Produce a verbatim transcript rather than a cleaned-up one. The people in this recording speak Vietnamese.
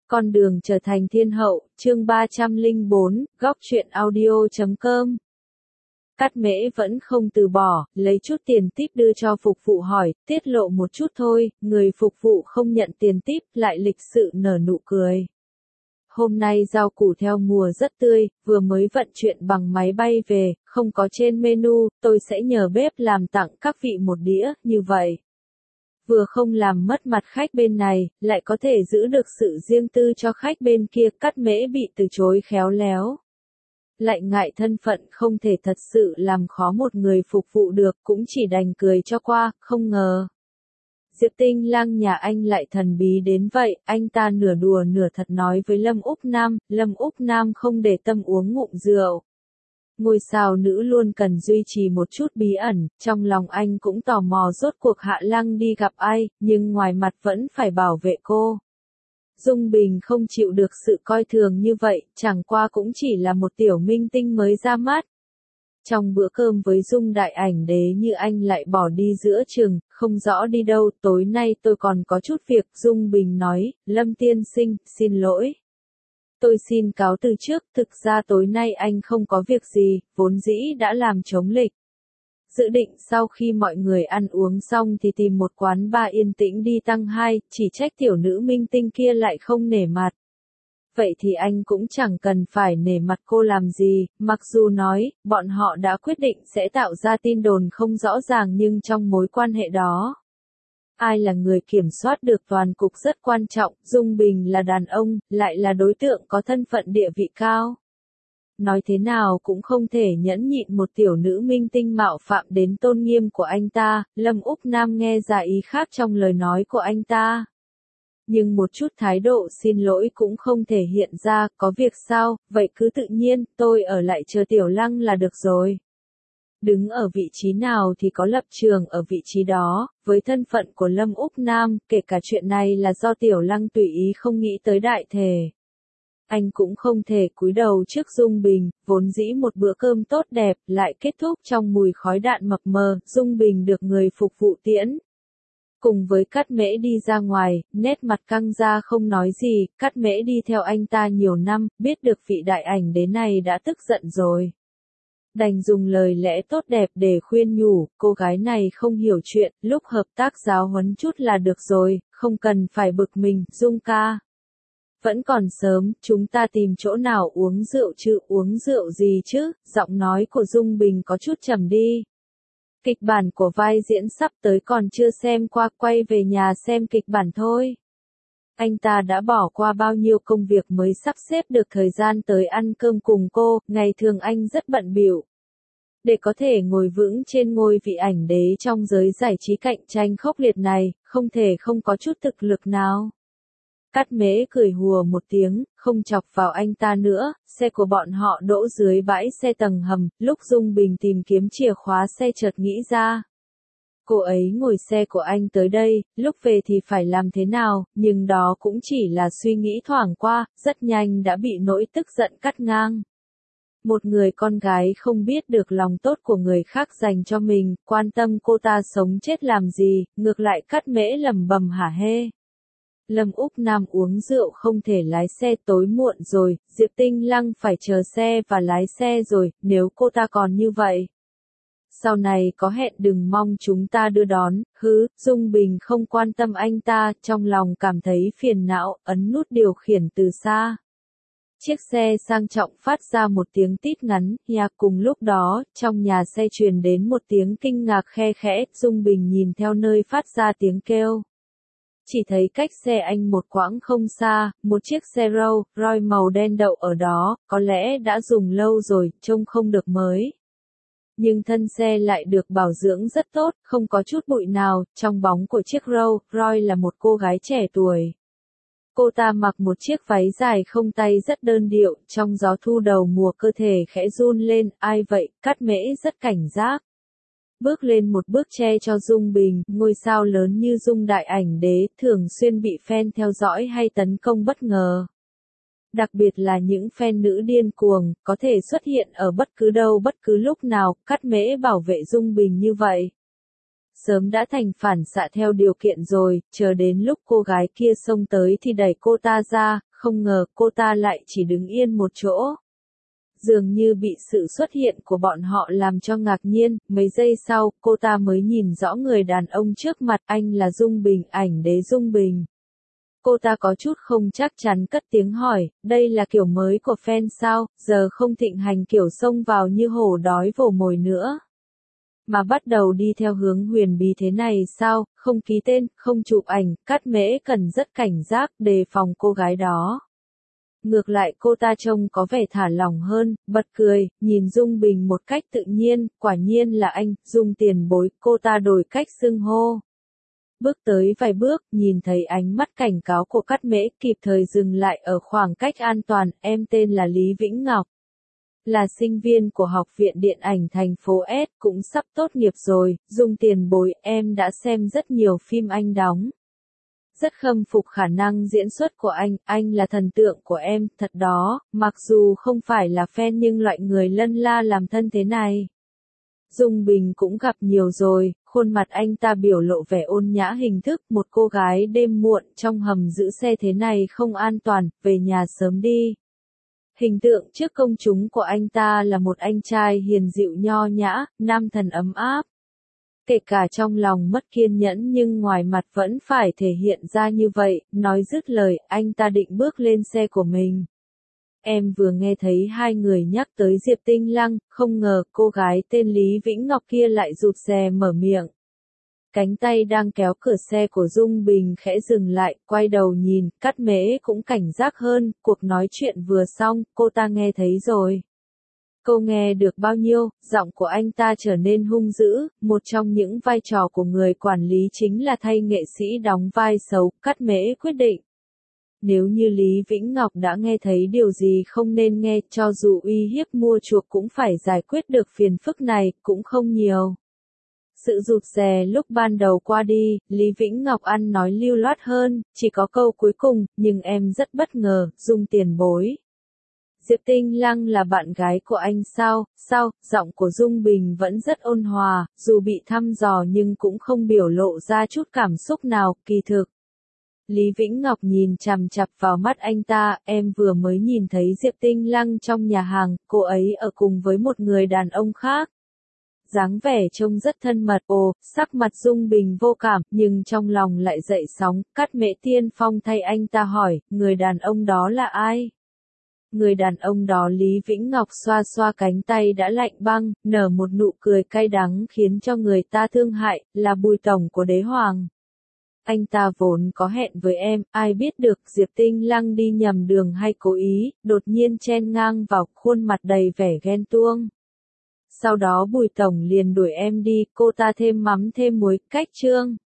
Con đường trở thành thiên hậu, chương ba trăm lẻ bốn, góc truyện audio chấm com. Cát Mễ vẫn không từ bỏ, lấy chút tiền tip đưa cho phục vụ hỏi, tiết lộ một chút thôi, người phục vụ không nhận tiền tip, lại lịch sự nở nụ cười. Hôm nay rau củ theo mùa rất tươi, vừa mới vận chuyển bằng máy bay về, không có trên menu, tôi sẽ nhờ bếp làm tặng các vị một đĩa, như vậy. Vừa không làm mất mặt khách bên này, lại có thể giữ được sự riêng tư cho khách bên kia. Cát Mễ bị từ chối khéo léo. Lại ngại thân phận không thể thật sự làm khó một người phục vụ được, cũng chỉ đành cười cho qua, không ngờ. Diệp Tinh Lăng nhà anh lại thần bí đến vậy, anh ta nửa đùa nửa thật nói với Lâm Úc Nam, Lâm Úc Nam không để tâm uống ngụm rượu. Ngôi sao nữ luôn cần duy trì một chút bí ẩn, trong lòng anh cũng tò mò rốt cuộc Hạ Lăng đi gặp ai, nhưng ngoài mặt vẫn phải bảo vệ cô. Dung Bình không chịu được sự coi thường như vậy, chẳng qua cũng chỉ là một tiểu minh tinh mới ra mắt. Trong bữa cơm với Dung Đại Ảnh Đế như anh lại bỏ đi giữa chừng, không rõ đi đâu, tối nay tôi còn có chút việc. Dung Bình nói, Lâm tiên sinh, xin lỗi. Tôi xin cáo từ trước, thực ra tối nay anh không có việc gì, vốn dĩ đã làm chống lịch. Dự định sau khi mọi người ăn uống xong thì tìm một quán bar yên tĩnh đi tăng hai, chỉ trách tiểu nữ minh tinh kia lại không nể mặt. Vậy thì anh cũng chẳng cần phải nể mặt cô làm gì, mặc dù nói, bọn họ đã quyết định sẽ tạo ra tin đồn không rõ ràng nhưng trong mối quan hệ đó. Ai là người kiểm soát được toàn cục rất quan trọng, Dung Bình là đàn ông, lại là đối tượng có thân phận địa vị cao. Nói thế nào cũng không thể nhẫn nhịn một tiểu nữ minh tinh mạo phạm đến tôn nghiêm của anh ta. Lâm Úc Nam nghe ra ý khác trong lời nói của anh ta. Nhưng một chút thái độ xin lỗi cũng không thể hiện ra, có việc sao, vậy cứ tự nhiên, tôi ở lại chờ Tiểu Lăng là được rồi. Đứng ở vị trí nào thì có lập trường ở vị trí đó, với thân phận của Lâm Úc Nam, kể cả chuyện này là do Tiểu Lăng tùy ý không nghĩ tới đại thể. Anh cũng không thể cúi đầu trước Dung Bình, vốn dĩ một bữa cơm tốt đẹp, lại kết thúc trong mùi khói đạn mập mờ. Dung Bình được người phục vụ tiễn. Cùng với Cát Mễ đi ra ngoài, nét mặt căng ra không nói gì. Cát Mễ đi theo anh ta nhiều năm, biết được vị đại ảnh đế này đã tức giận rồi. Đành dùng lời lẽ tốt đẹp để khuyên nhủ, cô gái này không hiểu chuyện, lúc hợp tác giáo huấn chút là được rồi, không cần phải bực mình. Dung ca. Vẫn còn sớm, chúng ta tìm chỗ nào uống rượu chứ, uống rượu gì chứ, giọng nói của Dung Bình có chút trầm đi. Kịch bản của vai diễn sắp tới còn chưa xem qua, quay về nhà xem kịch bản thôi. Anh ta đã bỏ qua bao nhiêu công việc mới sắp xếp được thời gian tới ăn cơm cùng cô, ngày thường anh rất bận bịu. Để có thể ngồi vững trên ngôi vị ảnh đế trong giới giải trí cạnh tranh khốc liệt này, không thể không có chút thực lực nào. Cát Mễ cười hùa một tiếng, không chọc vào anh ta nữa, xe của bọn họ đỗ dưới bãi xe tầng hầm, lúc Dung Bình tìm kiếm chìa khóa xe chợt nghĩ ra. Cô ấy ngồi xe của anh tới đây, lúc về thì phải làm thế nào, nhưng đó cũng chỉ là suy nghĩ thoảng qua, rất nhanh đã bị nỗi tức giận cắt ngang. Một người con gái không biết được lòng tốt của người khác dành cho mình, quan tâm cô ta sống chết làm gì, ngược lại Cát Mễ lẩm bẩm hả hê. Lâm Úc Nam uống rượu không thể lái xe, tối muộn rồi, Diệp Tinh Lăng phải chờ xe và lái xe rồi, nếu cô ta còn như vậy. Sau này có hẹn đừng mong chúng ta đưa đón, hứ. Dung Bình không quan tâm anh ta, trong lòng cảm thấy phiền não, ấn nút điều khiển từ xa. Chiếc xe sang trọng phát ra một tiếng tít ngắn, nhà cùng lúc đó, trong nhà xe truyền đến một tiếng kinh ngạc khe khẽ, Dung Bình nhìn theo nơi phát ra tiếng kêu. Chỉ thấy cách xe anh một quãng không xa, một chiếc xe Rolls Royce màu đen đậu ở đó, có lẽ đã dùng lâu rồi, trông không được mới. Nhưng thân xe lại được bảo dưỡng rất tốt, không có chút bụi nào, trong bóng của chiếc Rolls Royce là một cô gái trẻ tuổi. Cô ta mặc một chiếc váy dài không tay rất đơn điệu, trong gió thu đầu mùa cơ thể khẽ run lên, ai vậy, Cát Mễ rất cảnh giác. Bước lên một bước che cho Dung Bình, ngôi sao lớn như Dung Đại Ảnh Đế, thường xuyên bị fan theo dõi hay tấn công bất ngờ. Đặc biệt là những fan nữ điên cuồng, có thể xuất hiện ở bất cứ đâu bất cứ lúc nào, Cát Mễ bảo vệ Dung Bình như vậy. Sớm đã thành phản xạ theo điều kiện rồi, chờ đến lúc cô gái kia xông tới thì đẩy cô ta ra, không ngờ cô ta lại chỉ đứng yên một chỗ. Dường như bị sự xuất hiện của bọn họ làm cho ngạc nhiên, mấy giây sau, cô ta mới nhìn rõ người đàn ông trước mặt, anh là Dung Bình, ảnh đế Dung Bình. Cô ta có chút không chắc chắn cất tiếng hỏi, đây là kiểu mới của fan sao, giờ không thịnh hành kiểu xông vào như hổ đói vồ mồi nữa. Mà bắt đầu đi theo hướng huyền bí thế này sao, không ký tên, không chụp ảnh, Cát Mễ cần rất cảnh giác, đề phòng cô gái đó. Ngược lại cô ta trông có vẻ thả lỏng hơn, bật cười, nhìn Dung Bình một cách tự nhiên, quả nhiên là anh, Dung tiền bối, cô ta đổi cách xưng hô. Bước tới vài bước, nhìn thấy ánh mắt cảnh cáo của Cát Mễ, kịp thời dừng lại ở khoảng cách an toàn, em tên là Lý Vĩnh Ngọc. Là sinh viên của Học viện Điện ảnh thành phố S, cũng sắp tốt nghiệp rồi, Dung tiền bối, em đã xem rất nhiều phim anh đóng. Rất khâm phục khả năng diễn xuất của anh, anh là thần tượng của em, thật đó, mặc dù không phải là fan nhưng loại người lân la làm thân thế này. Dung Bình cũng gặp nhiều rồi, khuôn mặt anh ta biểu lộ vẻ ôn nhã hình thức, một cô gái đêm muộn trong hầm giữ xe thế này không an toàn, về nhà sớm đi. Hình tượng trước công chúng của anh ta là một anh trai hiền dịu nho nhã, nam thần ấm áp. Kể cả trong lòng mất kiên nhẫn nhưng ngoài mặt vẫn phải thể hiện ra như vậy, nói dứt lời, anh ta định bước lên xe của mình. Em vừa nghe thấy hai người nhắc tới Diệp Tinh Lăng, không ngờ cô gái tên Lý Vĩnh Ngọc kia lại rụt rè mở miệng. Cánh tay đang kéo cửa xe của Dung Bình khẽ dừng lại, quay đầu nhìn, Cát Mễ cũng cảnh giác hơn, cuộc nói chuyện vừa xong, cô ta nghe thấy rồi. Cô nghe được bao nhiêu, giọng của anh ta trở nên hung dữ, một trong những vai trò của người quản lý chính là thay nghệ sĩ đóng vai xấu, Cát Mễ quyết định. Nếu như Lý Vĩnh Ngọc đã nghe thấy điều gì không nên nghe, cho dù uy hiếp mua chuộc cũng phải giải quyết được phiền phức này, cũng không nhiều. Sự rụt rè lúc ban đầu qua đi, Lý Vĩnh Ngọc ăn nói lưu loát hơn, chỉ có câu cuối cùng, nhưng em rất bất ngờ, Dung tiền bối. Diệp Tinh Lăng là bạn gái của anh sao, sao, giọng của Dung Bình vẫn rất ôn hòa, dù bị thăm dò nhưng cũng không biểu lộ ra chút cảm xúc nào, kỳ thực. Lý Vĩnh Ngọc nhìn chằm chằm vào mắt anh ta, em vừa mới nhìn thấy Diệp Tinh Lăng trong nhà hàng, cô ấy ở cùng với một người đàn ông khác. Dáng vẻ trông rất thân mật, ồ, sắc mặt Dung Bình vô cảm, nhưng trong lòng lại dậy sóng, Cát Mễ tiên phong thay anh ta hỏi, người đàn ông đó là ai? Người đàn ông đó Lý Vĩnh Ngọc xoa xoa cánh tay đã lạnh băng, nở một nụ cười cay đắng khiến cho người ta thương hại, là Bùi tổng của Đế Hoàng. Anh ta vốn có hẹn với em, ai biết được Diệp Tinh Lăng đi nhầm đường hay cố ý, đột nhiên chen ngang vào, khuôn mặt đầy vẻ ghen tuông. Sau đó Bùi tổng liền đuổi em đi, cô ta thêm mắm thêm muối, cách chương.